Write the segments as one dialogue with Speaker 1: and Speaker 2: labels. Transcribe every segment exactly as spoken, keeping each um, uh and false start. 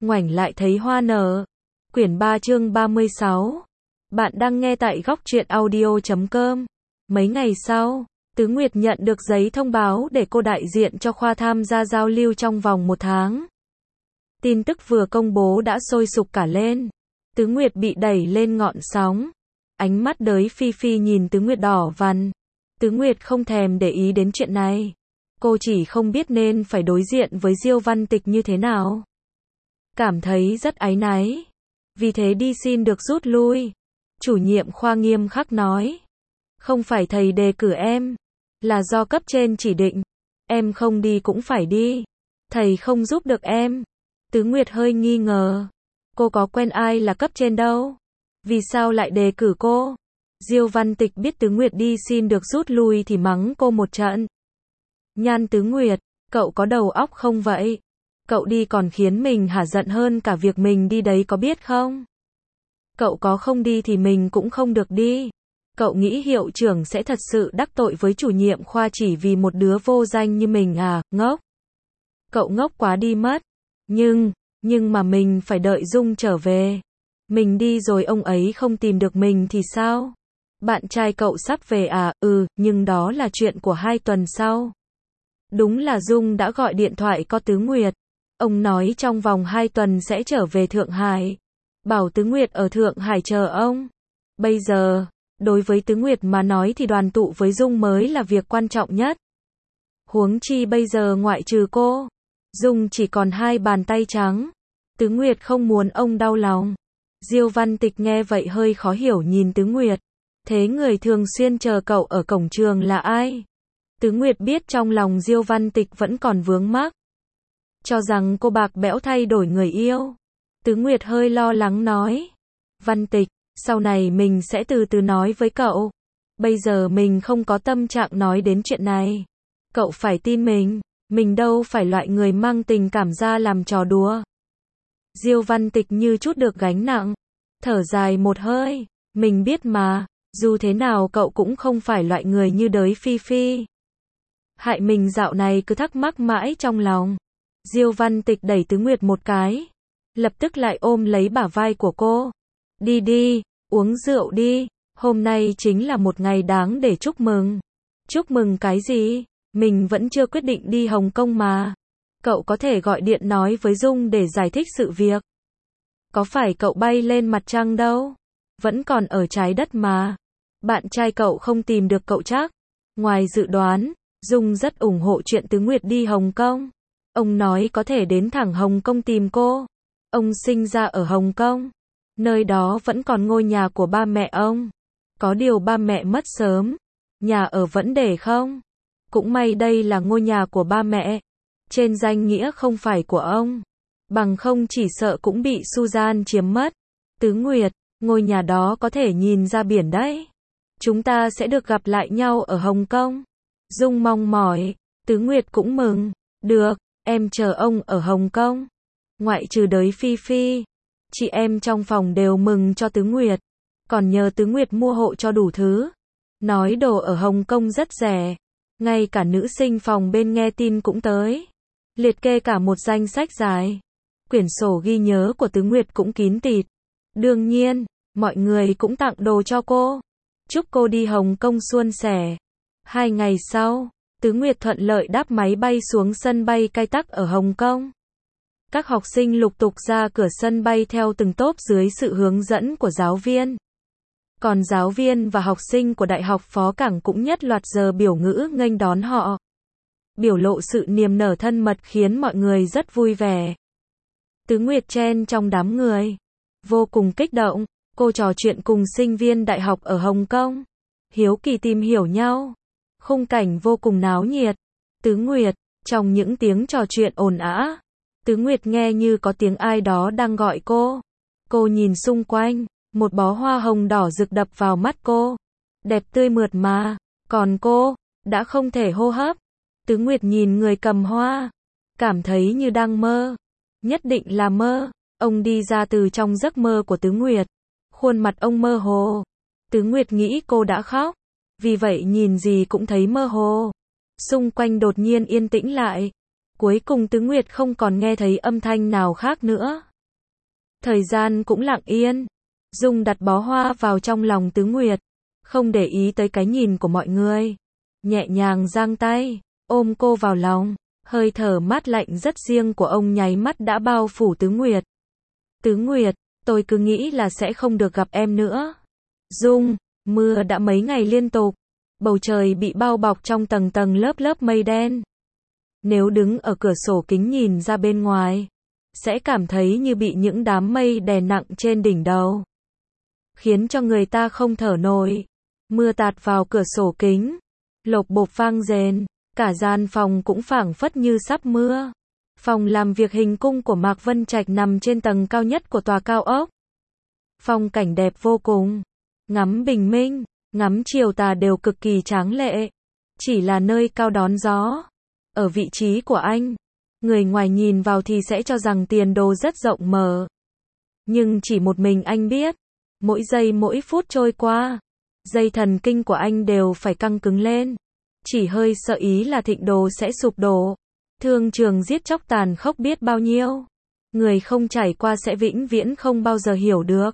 Speaker 1: ngoảnh lại thấy hoa nở. Quyển ba chương ba mươi sáu. Bạn đang nghe tại góc truyện audio chấm com. Mấy ngày sau, Tứ Nguyệt nhận được giấy thông báo để cô đại diện cho khoa tham gia giao lưu trong vòng một tháng. Tin tức vừa công bố đã sôi sục cả lên. Tứ Nguyệt bị đẩy lên ngọn sóng. Ánh mắt đới Phi Phi nhìn Tứ Nguyệt đỏ vằn. Tứ Nguyệt không thèm để ý đến chuyện này. Cô chỉ không biết nên phải đối diện với Diêu Văn Tịch như thế nào. Cảm thấy rất áy náy. Vì thế đi xin được rút lui. Chủ nhiệm khoa nghiêm khắc nói. Không phải thầy đề cử em. Là do cấp trên chỉ định. Em không đi cũng phải đi. Thầy không giúp được em. Tứ Nguyệt hơi nghi ngờ. Cô có quen ai là cấp trên đâu. Vì sao lại đề cử cô? Diêu Văn Tịch biết Tứ Nguyệt đi xin được rút lui thì mắng cô một trận. Nhan Tứ Nguyệt, cậu có đầu óc không vậy? Cậu đi còn khiến mình hả giận hơn cả việc mình đi đấy có biết không? Cậu có không đi thì mình cũng không được đi. Cậu nghĩ hiệu trưởng sẽ thật sự đắc tội với chủ nhiệm khoa chỉ vì một đứa vô danh như mình à, ngốc? Cậu ngốc quá đi mất. Nhưng, nhưng mà mình phải đợi Dung trở về. Mình đi rồi ông ấy không tìm được mình thì sao? Bạn trai cậu sắp về à? Ừ, nhưng đó là chuyện của hai tuần sau. Đúng là Dung đã gọi điện thoại có Tứ Nguyệt. Ông nói trong vòng hai tuần sẽ trở về Thượng Hải. Bảo Tứ Nguyệt ở Thượng Hải chờ ông. Bây giờ, đối với Tứ Nguyệt mà nói thì đoàn tụ với Dung mới là việc quan trọng nhất. Huống chi bây giờ ngoại trừ cô, Dung chỉ còn hai bàn tay trắng. Tứ Nguyệt không muốn ông đau lòng. Diêu Văn Tịch nghe vậy hơi khó hiểu nhìn Tứ Nguyệt. Thế người thường xuyên chờ cậu ở cổng trường là ai? Tứ Nguyệt biết trong lòng Diêu Văn Tịch vẫn còn vướng mắc. Cho rằng cô bạc bẽo thay đổi người yêu. Tứ Nguyệt hơi lo lắng nói. Văn Tịch, sau này mình sẽ từ từ nói với cậu. Bây giờ mình không có tâm trạng nói đến chuyện này. Cậu phải tin mình. Mình đâu phải loại người mang tình cảm ra làm trò đùa. Diêu Văn Tịch như chút được gánh nặng. Thở dài một hơi. Mình biết mà. Dù thế nào cậu cũng không phải loại người như đới Phi Phi. Hại mình dạo này cứ thắc mắc mãi trong lòng. Diêu Văn Tịch đẩy Tứ Nguyệt một cái. Lập tức lại ôm lấy bả vai của cô. Đi đi, uống rượu đi. Hôm nay chính là một ngày đáng để chúc mừng. Chúc mừng cái gì? Mình vẫn chưa quyết định đi Hồng Kông mà. Cậu có thể gọi điện nói với Dung để giải thích sự việc. Có phải cậu bay lên mặt trăng đâu? Vẫn còn ở trái đất mà. Bạn trai cậu không tìm được cậu chắc. Ngoài dự đoán, Dung rất ủng hộ chuyện Tứ Nguyệt đi Hồng Kông. Ông nói có thể đến thẳng Hồng Kông tìm cô. Ông sinh ra ở Hồng Kông. Nơi đó vẫn còn ngôi nhà của ba mẹ ông. Có điều ba mẹ mất sớm. Nhà ở vẫn để không. Cũng may đây là ngôi nhà của ba mẹ. Trên danh nghĩa không phải của ông. Bằng không chỉ sợ cũng bị Suzan chiếm mất. Tứ Nguyệt, ngôi nhà đó có thể nhìn ra biển đấy. Chúng ta sẽ được gặp lại nhau ở Hồng Kông. Dung mong mỏi. Tứ Nguyệt cũng mừng. Được, em chờ ông ở Hồng Kông. Ngoại trừ đới Phi Phi. Chị em trong phòng đều mừng cho Tứ Nguyệt. Còn nhờ Tứ Nguyệt mua hộ cho đủ thứ. Nói đồ ở Hồng Kông rất rẻ. Ngay cả nữ sinh phòng bên nghe tin cũng tới. Liệt kê cả một danh sách dài. Quyển sổ ghi nhớ của Tứ Nguyệt cũng kín tịt. Đương nhiên, mọi người cũng tặng đồ cho cô. Chúc cô đi Hồng Kông suôn sẻ. Hai ngày sau, Tứ Nguyệt thuận lợi đáp máy bay xuống sân bay Cai Tắc ở Hồng Kông. Các học sinh lục tục ra cửa sân bay theo từng tốp dưới sự hướng dẫn của giáo viên. Còn giáo viên và học sinh của Đại học Phó Cảng cũng nhất loạt giờ biểu ngữ nghênh đón họ. Biểu lộ sự niềm nở thân mật khiến mọi người rất vui vẻ. Tứ Nguyệt chen trong đám người. Vô cùng kích động, cô trò chuyện cùng sinh viên đại học ở Hồng Kông. Hiếu kỳ tìm hiểu nhau. Khung cảnh vô cùng náo nhiệt. Tứ Nguyệt, trong những tiếng trò chuyện ồn ào, Tứ Nguyệt nghe như có tiếng ai đó đang gọi cô. Cô nhìn xung quanh, một bó hoa hồng đỏ rực đập vào mắt cô. Đẹp tươi mượt mà, còn cô, đã không thể hô hấp. Tứ Nguyệt nhìn người cầm hoa, cảm thấy như đang mơ. Nhất định là mơ. Ông đi ra từ trong giấc mơ của Tứ Nguyệt. Khuôn mặt ông mơ hồ. Tứ Nguyệt nghĩ cô đã khóc. Vì vậy nhìn gì cũng thấy mơ hồ. Xung quanh đột nhiên yên tĩnh lại. Cuối cùng Tứ Nguyệt không còn nghe thấy âm thanh nào khác nữa. Thời gian cũng lặng yên. Dung đặt bó hoa vào trong lòng Tứ Nguyệt, không để ý tới cái nhìn của mọi người. Nhẹ nhàng giang tay, ôm cô vào lòng, hơi thở mát lạnh rất riêng của ông nháy mắt đã bao phủ Tứ Nguyệt. Tứ Nguyệt, tôi cứ nghĩ là sẽ không được gặp em nữa. Dung, mưa đã mấy ngày liên tục, bầu trời bị bao bọc trong tầng tầng lớp lớp mây đen. Nếu đứng ở cửa sổ kính nhìn ra bên ngoài, sẽ cảm thấy như bị những đám mây đè nặng trên đỉnh đầu, khiến cho người ta không thở nổi. Mưa tạt vào cửa sổ kính, lộp bộp vang rền, cả gian phòng cũng phảng phất như sắp mưa. Phòng làm việc hình cung của Mạc Vân Trạch nằm trên tầng cao nhất của tòa cao ốc. Phong cảnh đẹp vô cùng, ngắm bình minh, ngắm chiều tà đều cực kỳ tráng lệ. Chỉ là nơi cao đón gió. Ở vị trí của anh, người ngoài nhìn vào thì sẽ cho rằng tiền đồ rất rộng mở. Nhưng chỉ một mình anh biết, mỗi giây mỗi phút trôi qua, dây thần kinh của anh đều phải căng cứng lên. Chỉ hơi sợ ý là Thịnh Đồ sẽ sụp đổ. Thương trường giết chóc tàn khốc biết bao nhiêu. Người không trải qua sẽ vĩnh viễn không bao giờ hiểu được.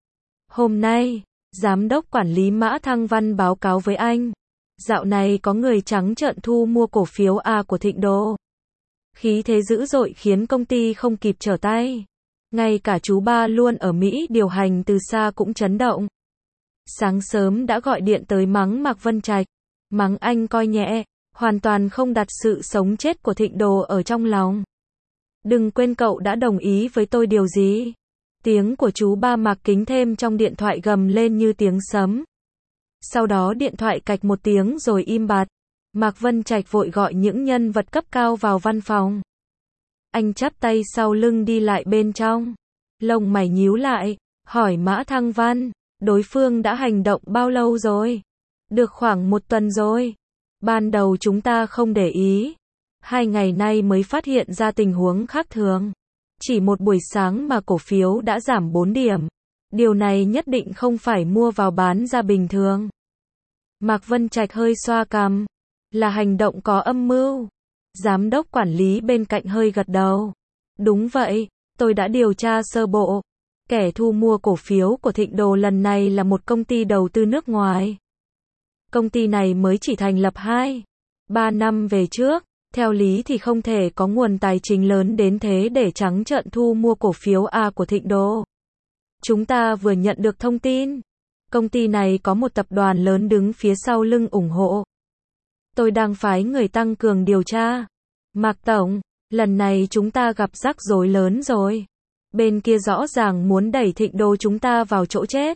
Speaker 1: Hôm nay, Giám đốc quản lý Mã Thăng Văn báo cáo với anh. Dạo này có người trắng trợn thu mua cổ phiếu A của Thịnh Đồ. Khí thế dữ dội khiến công ty không kịp trở tay. Ngay cả chú ba luôn ở Mỹ điều hành từ xa cũng chấn động. Sáng sớm đã gọi điện tới mắng Mạc Vân Trạch. Mắng anh coi nhẹ, hoàn toàn không đặt sự sống chết của Thịnh Đồ ở trong lòng. Đừng quên cậu đã đồng ý với tôi điều gì. Tiếng của chú ba Mạc Kính Thêm trong điện thoại gầm lên như tiếng sấm. Sau đó điện thoại cạch một tiếng rồi im bặt. Mạc Vân Trạch vội gọi những nhân vật cấp cao vào văn phòng. Anh chắp tay sau lưng đi lại bên trong. Lông mày nhíu lại, hỏi Mã Thăng Văn, đối phương đã hành động bao lâu rồi? Được khoảng một tuần rồi. Ban đầu chúng ta không để ý. Hai ngày nay mới phát hiện ra tình huống khác thường. Chỉ một buổi sáng mà cổ phiếu đã giảm bốn điểm. Điều này nhất định không phải mua vào bán ra bình thường. Mạc Vân Trạch hơi xoa cằm. Là hành động có âm mưu. Giám đốc quản lý bên cạnh hơi gật đầu. Đúng vậy, tôi đã điều tra sơ bộ. Kẻ thu mua cổ phiếu của Thịnh Đồ lần này là một công ty đầu tư nước ngoài. Công ty này mới chỉ thành lập hai, ba năm về trước. Theo lý thì không thể có nguồn tài chính lớn đến thế để trắng trợn thu mua cổ phiếu A của Thịnh Đồ. Chúng ta vừa nhận được thông tin. Công ty này có một tập đoàn lớn đứng phía sau lưng ủng hộ. Tôi đang phái người tăng cường điều tra. Mạc Tổng, lần này chúng ta gặp rắc rối lớn rồi. Bên kia rõ ràng muốn đẩy Thịnh Đồ chúng ta vào chỗ chết.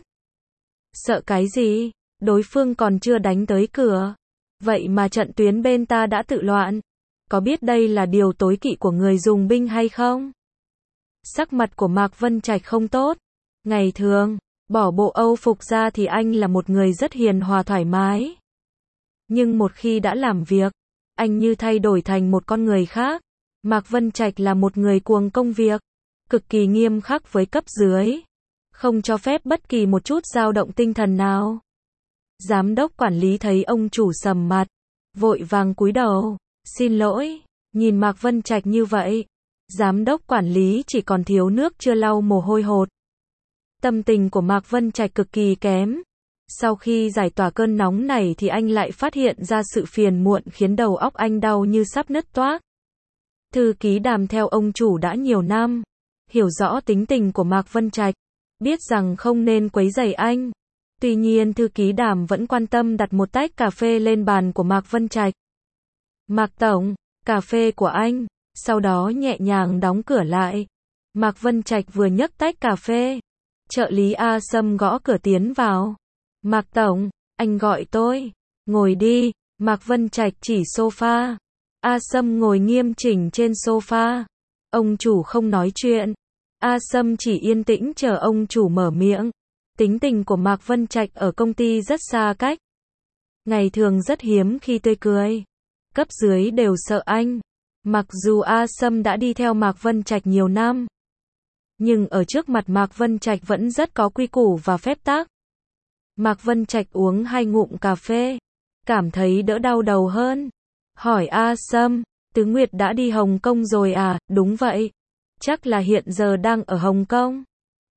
Speaker 1: Sợ cái gì? Đối phương còn chưa đánh tới cửa. Vậy mà trận tuyến bên ta đã tự loạn. Có biết đây là điều tối kỵ của người dùng binh hay không? Sắc mặt của Mạc Vân Trạch không tốt. Ngày thường, bỏ bộ Âu phục ra thì anh là một người rất hiền hòa thoải mái. Nhưng một khi đã làm việc, anh như thay đổi thành một con người khác. Mạc Vân Trạch là một người cuồng công việc, cực kỳ nghiêm khắc với cấp dưới, không cho phép bất kỳ một chút dao động tinh thần nào. Giám đốc quản lý thấy ông chủ sầm mặt, vội vàng cúi đầu, xin lỗi. Nhìn Mạc Vân Trạch như vậy, giám đốc quản lý chỉ còn thiếu nước chưa lau mồ hôi hột. Tâm tình của Mạc Vân Trạch cực kỳ kém. Sau khi giải tỏa cơn nóng này thì anh lại phát hiện ra sự phiền muộn khiến đầu óc anh đau như sắp nứt toác. Thư ký Đàm theo ông chủ đã nhiều năm, hiểu rõ tính tình của Mạc Vân Trạch, biết rằng không nên quấy rầy anh. Tuy nhiên thư ký Đàm vẫn quan tâm đặt một tách cà phê lên bàn của Mạc Vân Trạch. Mạc Tổng, cà phê của anh, sau đó nhẹ nhàng đóng cửa lại. Mạc Vân Trạch vừa nhấc tách cà phê, trợ lý A Sâm gõ cửa tiến vào. Mạc Tổng, anh gọi tôi. Ngồi đi. Mạc Vân Trạch chỉ sofa. A Sâm ngồi nghiêm chỉnh trên sofa. Ông chủ không nói chuyện. A Sâm chỉ yên tĩnh chờ ông chủ mở miệng. Tính tình của Mạc Vân Trạch ở công ty rất xa cách. Ngày thường rất hiếm khi tươi cười. Cấp dưới đều sợ anh. Mặc dù A Sâm đã đi theo Mạc Vân Trạch nhiều năm, nhưng ở trước mặt Mạc Vân Trạch vẫn rất có quy củ và phép tắc. Mạc Vân Trạch uống hai ngụm cà phê, cảm thấy đỡ đau đầu hơn. Hỏi A Sâm, Tứ Nguyệt đã đi Hồng Kông rồi à? Đúng vậy. Chắc là hiện giờ đang ở Hồng Kông.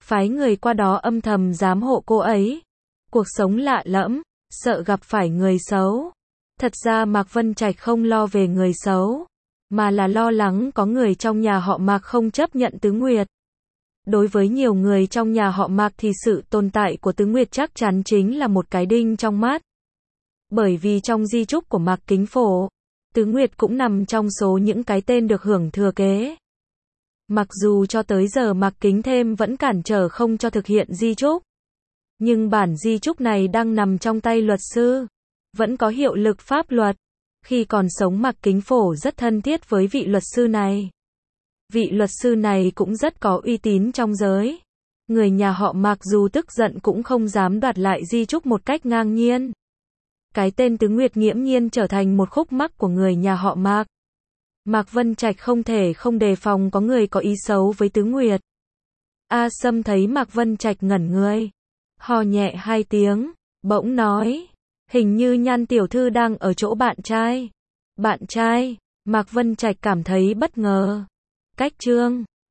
Speaker 1: phái người qua đó âm thầm giám hộ cô ấy. Cuộc sống lạ lẫm, sợ gặp phải người xấu. Thật ra Mạc Vân Trạch không lo về người xấu, mà là lo lắng có người trong nhà họ Mạc không chấp nhận Tứ Nguyệt. Đối với nhiều người trong nhà họ Mạc thì sự tồn tại của Tứ Nguyệt chắc chắn chính là một cái đinh trong mắt. Bởi vì trong di chúc của Mạc Kính Phổ, Tứ Nguyệt cũng nằm trong số những cái tên được hưởng thừa kế. Mặc dù cho tới giờ Mạc Kính Thêm vẫn cản trở không cho thực hiện di chúc, nhưng bản di chúc này đang nằm trong tay luật sư, vẫn có hiệu lực pháp luật. Khi còn sống Mạc Kính Phổ rất thân thiết với vị luật sư này. Vị luật sư này cũng rất có uy tín trong giới. Người nhà họ Mạc dù tức giận cũng không dám đoạt lại di chúc một cách ngang nhiên. Cái tên Tứ Nguyệt nghiễm nhiên trở thành một khúc mắc của người nhà họ Mạc. Mạc Vân Trạch không thể không đề phòng có người có ý xấu với Tứ Nguyệt. A Sâm thấy Mạc Vân Trạch ngẩn người, hò nhẹ hai tiếng, bỗng nói, hình như Nhan tiểu thư đang ở chỗ bạn trai. Bạn trai? Mạc Vân Trạch cảm thấy bất ngờ. Cách chương